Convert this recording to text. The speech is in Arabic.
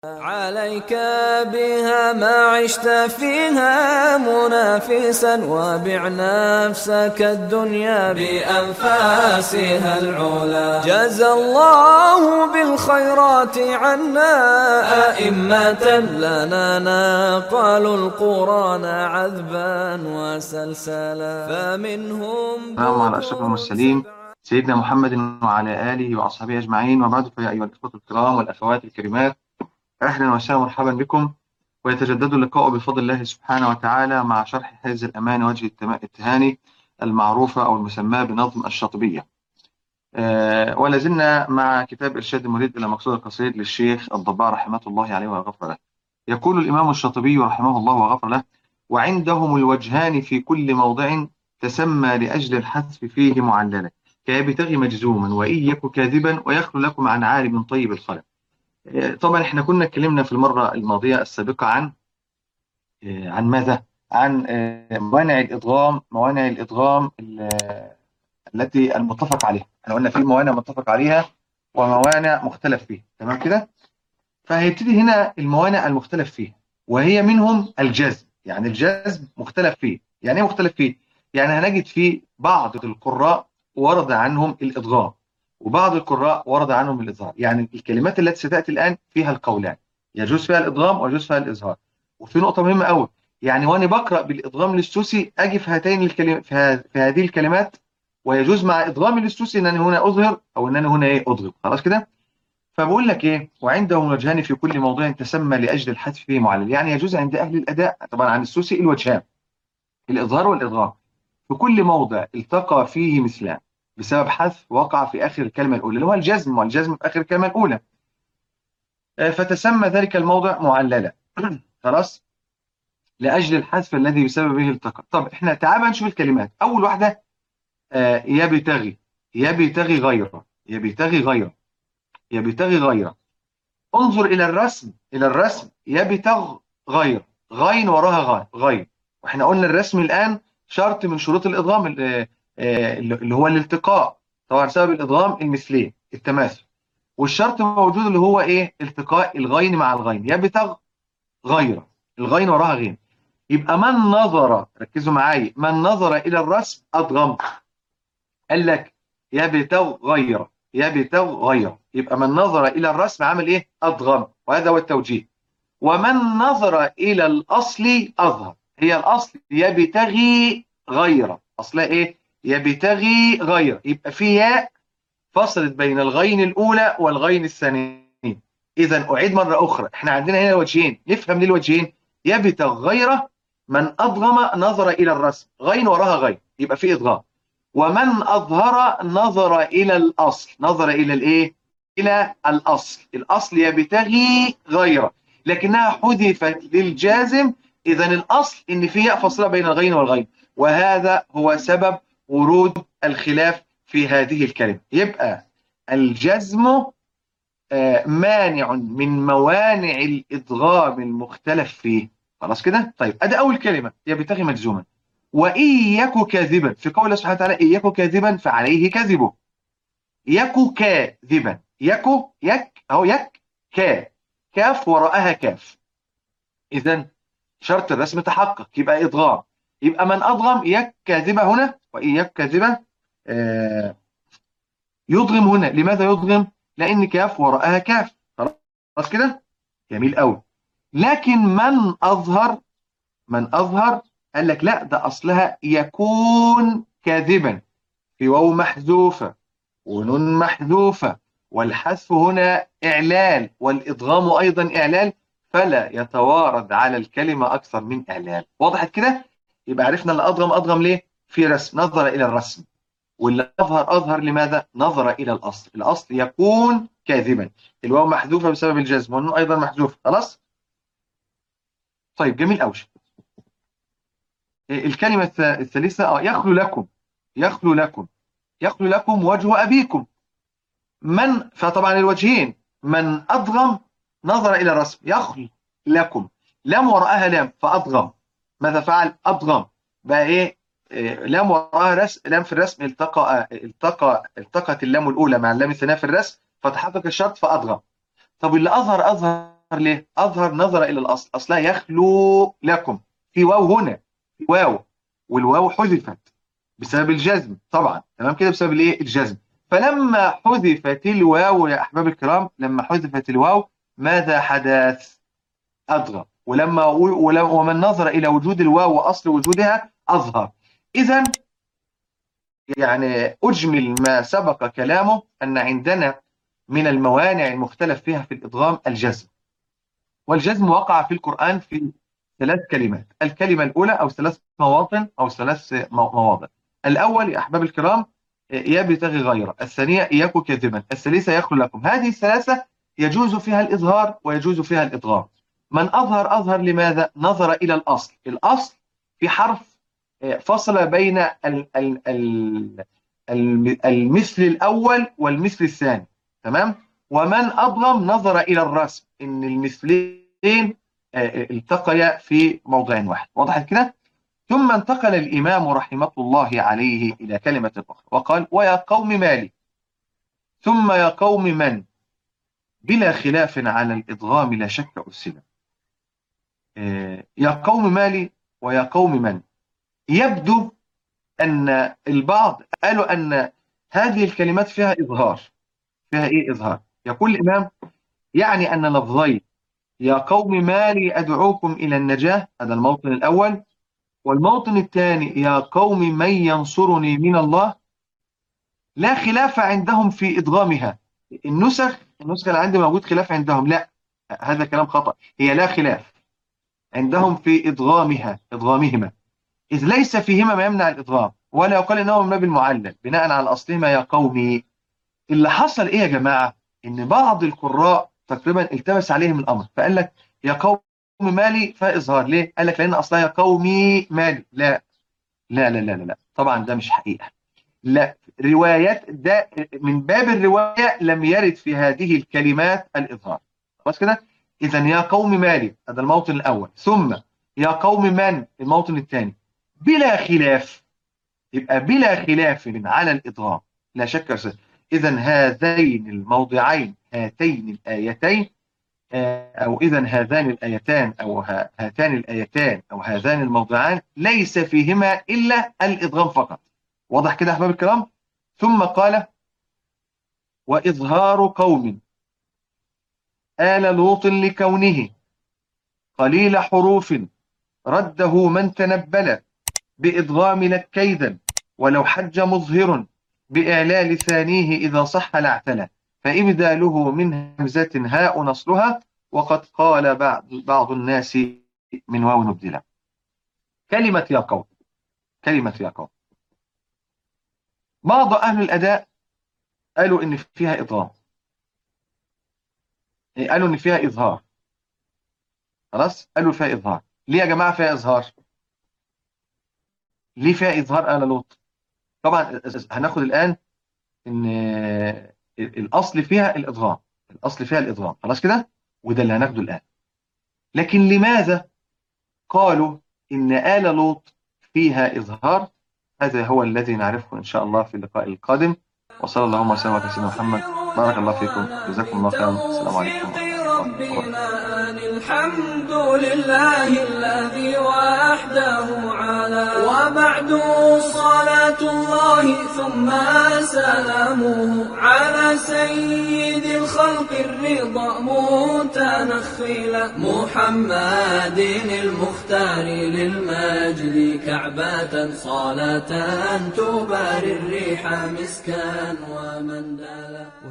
عليك بها ما عشت فيها منافسا، وبع نفسك الدنيا بأنفاسها العلا. جزى الله بالخيرات عنا أئمة لنا نقلوا القرآن عذبا وسلسلا، فمنهم السلام على أشرف دكر المرسلين سبعة. سيدنا محمد وعلى آله وأصحابه أجمعين، وبعد فيا أيها الإخوة الكرام والأخوات الكريمات، أهلا وسهلا ومرحبا بكم. ويتجدد اللقاء بفضل الله سبحانه وتعالى مع شرح حرز الأمان وجه التهاني المعروفة أو المسماة بنظم الشاطبية. ولا زلنا مع كتاب إرشاد المريد إلى مقصود القصيد للشيخ الضباع رحمة الله عليه وغفر له. يقول الإمام الشاطبي رحمه الله وغفر له: وعندهم الوجهان في كل موضع تسمى لأجل الحذف فيه معللا، كيبتغي مجزوما وإن يك كاذبا ويخلو لكم عن عالم طيب الخلق. طبعا احنا كنا اتكلمنا في المرة الماضية السابقة عن ماذا؟ عن موانع الإدغام التي المتفق عليها. احنا قلنا في موانع متفق عليها وموانع مختلف فيها، تمام كده؟ فهيبتدي هنا الموانع المختلف فيها، وهي منهم الجزم. يعني الجزم مختلف فيه. يعني ايه مختلف فيه؟ يعني هنجد في بعض القراء ورد عنهم الإدغام، وبعض القراء ورد عنهم الإظهار. يعني الكلمات التي ستأتي الآن فيها القولان، يجوز فيها الإدغام ويجوز فيها الإظهار. وفي نقطة مهمة قوي، يعني وأنا بقرأ بالإدغام للسوسي أجي في هاتين الكلمات في هذه الكلمات، ويجوز مع إدغام للسوسي أنني هنا أظهر أو أنني هنا إيه أضغم. خلاص كده؟ فبقول لك ايه: وعندهم وجهان في كل موضوع تسمى لاجل الحذف فيه معلل. يعني يجوز عند اهل الاداء طبعا عن السوسي الوجهان، الاظهار والادغام. في كل موضع التقى فيه مثلان بسبب حذف وقع في اخر الكلمه الاولى، اللي هو الجزم، والجزم في اخر الكلمه الاولى، فتسمى ذلك الموضع معللا. خلاص، لاجل الحذف الذي بسببه التقى. طب احنا تعال نشوف الكلمات. اول واحده يبتغي، يبتغي غيره، يبتغي غيره، يبتغي غيره. انظر إلى الرسم، إلى الرسم: يبتغ غير، غين وراها غين. واحنا قلنا الرسم الآن شرط من شروط الإدغام اللي هو الالتقاء، طبعا سبب الإدغام المثلين التماثل. والشرط موجود اللي هو إيه؟ التقاء الغين مع الغين. يبتغ غير، الغين وراها غين. يبقى من نظر، ركزوا معايا، من نظر إلى الرسم أدغم. قال لك يبتغ غير، يبتغ غير، يبقى من نظر إلى الرسم عمل إيه؟ أدغم، وهذا هو التوجيه. ومن نظر إلى الأصل أظهر. هي الأصل يبتغي غير، أصلها إيه؟ يبتغي غير. يبقى في ياء فصلت بين الغين الأولى والغين الثانية. إذا أعيد مرة أخرى، إحنا عندنا هنا وجهين، نفهم ليه الوجهين. يبتغ غير، من أضغم نظر إلى الرسم، غين وراها غين، يبقى في إضغام. ومن أظهر نظر إلى الأصل، نظر إلى الإيه؟ إلى الأصل. الأصل يبتغي غيره، لكنها حذفت للجازم. إذا الأصل إن في ياء فاصلة بين الغين والغين، وهذا هو سبب ورود الخلاف في هذه الكلمة. يبقى الجزم مانع من موانع الإدغام المختلف فيه. خلاص كده؟ طيب أدي أول كلمة يبتغي مجزوما. وإن يك كاذبا، في قول الله سبحانه وتعالى: إن يك كاذبا فعليه كذبه. يك كاذبا، يك، يك أهو، يك كاف وراءها كاف. إذا شرط الرسم تحقق، يبقى إدغام. يبقى من أدغم يك كاذبة هنا، وإن يك كاذبة آه يدغم هنا. لماذا يدغم؟ لأن كاف وراءها كاف. خلاص كده؟ جميل قوي. لكن من أظهر، من أظهر قال لك لا، ده أصلها يكون كاذبا، في واو محذوفة ونون محذوفة، والحذف هنا إعلال، والإدغام أيضا إعلال، فلا يتوارد على الكلمة أكثر من إعلال. وضحت كده؟ يبقى عرفنا اللي أدغم أدغم ليه؟ في رسم، نظر إلى الرسم. واللي أظهر أظهر لماذا؟ نظر إلى الأصل. الأصل يكون كاذبا، الواو محذوفة بسبب الجزم، والنون أيضا محذوفة. خلاص؟ طيب جميل قوي. الكلمة الثالثة يخلو لكم، يخلو لكم، يخلو لكم وجه أبيكم. من، فطبعا الوجهين: من أضغم نظر إلى الرسم، يخل لكم، لام وراءها لام فأضغم. ماذا فعل؟ أضغم. بقى إيه؟ لام وراءها رسم، لام في الرسم، التقت اللام الأولى مع اللام الثانية في الرسم فتحقق الشرط فأضغم. طب اللي أظهر أظهر ليه؟ أظهر نظر إلى الأصل، أصلها يخلو لكم، في واو هنا، في واو، والواو حذفت بسبب الجزم طبعا، تمام كده، بسبب الايه؟ الجزم. فلما حذفت الواو يا أحباب الكرام، لما حذفت الواو ماذا حدث؟ أضغم. ومن نظر إلى وجود الواو وأصل وجودها أظهر. إذا يعني أجمل ما سبق كلامه أن عندنا من الموانع المختلف فيها في الإدغام الجزم. والجزم وقع في القرآن في 3 كلمات، الكلمة الأولى أو 3 مواطن أو 3 مواضع. الأول يا أحباب الكرام يبتغي غيره، الثانية إياك كذبا، الثالثة يخلو لكم. هذه الثلاثة يجوز فيها الإظهار ويجوز فيها الإدغام. من أظهر لماذا؟ نظر إلى الأصل. الأصل في حرف فصل بين المثل الأول والمثل الثاني، تمام. ومن أضغم نظر إلى الرسم، إن المثلين التقيا في موضع واحد. وضحت كده؟ ثم انتقل الإمام رحمة الله عليه إلى كلمة أخرى وقال: ويا قوم مالي، ثم يا قوم من، بلا خلاف على الإدغام لا شك أرسلا. يا قوم مالي ويا قوم من، يبدو أن البعض قالوا أن هذه الكلمات فيها إظهار. فيها إيه إظهار؟ يقول الإمام: يعني أن لفظي يا قوم مالي أدعوكم إلى النجاة، هذا الموطن الأول، والموطن الثاني يا قوم من ينصرني من الله، لا خلاف عندهم في إدغامها. النسخ اللي عندي موجود خلاف عندهم، لا، هذا كلام خطأ، هي لا خلاف عندهم في إدغامهما، إذ ليس فيهما ما يمنع الإدغام، ولا يقال إنه من باب المعلل بناء على أصلهما يا قومي. اللي حصل إيه يا جماعة؟ إن بعض القراء تقريبا التبس عليهم الأمر، فقال لك يا قوم مالي فإظهار. ليه؟ قال لك لأن أصلها يا قومي مالي. لا لا لا لا لا، طبعا ده مش حقيقة. لا، روايات ده من باب الرواية لم يرد في هذه الكلمات الإظهار. خلاص كده؟ إذا يا قوم مالي هذا الموطن الأول، ثم يا قوم من الموطن الثاني، بلا خلاف، يبقى بلا خلاف على الإدغام لا شك. إذا هذين الموضعين، هاتين الآيتين، أو إذا هذان الآيتان أو هاتان الآيتان أو هذان الموضعان ليس فيهما إلا الإدغام فقط. واضح كده يا أحباب الكرام؟ ثم قال: وإظهار قوم آل لوط لكونه قليل حروف رده من تنبل بإدغام لك كيدا، ولو حج مظهر بإعلال ثانيه إذا صح لاعتلى، فإبداله من همزة هاء نصلها، وقد قال بعض الناس من واو نبدلا. كلمة يا قوم، كلمة يا قوم، بعض أهل الأداء قالوا إن فيها إدغام، قالوا إن فيها إظهار. خلاص، قالوا فيها إظهار. ليه يا جماعة فيها إظهار؟ ليه فيها إظهار آل لوط؟ طبعا هناخد الآن إن الأصل فيها الإدغام، الأصل فيها الإدغام، خلاص كده، وده اللي هناخده الآن. لكن لماذا قالوا إن آل لوط فيها إظهار؟ هذا هو الذي نعرفه إن شاء الله في اللقاء القادم. وصلى الله وسلم على سيدنا محمد. بارك الله فيكم، جزاكم الله خيرا. السلام عليكم ورحمة الله وبركاته. الحمد لله الذي وحده على، وبعد صلاة الله ثم سلامه على سيد الخلق الرضا متنخلا، محمد المختار للمجد كعبة صلاة تباري الريح مسكا ومندلا.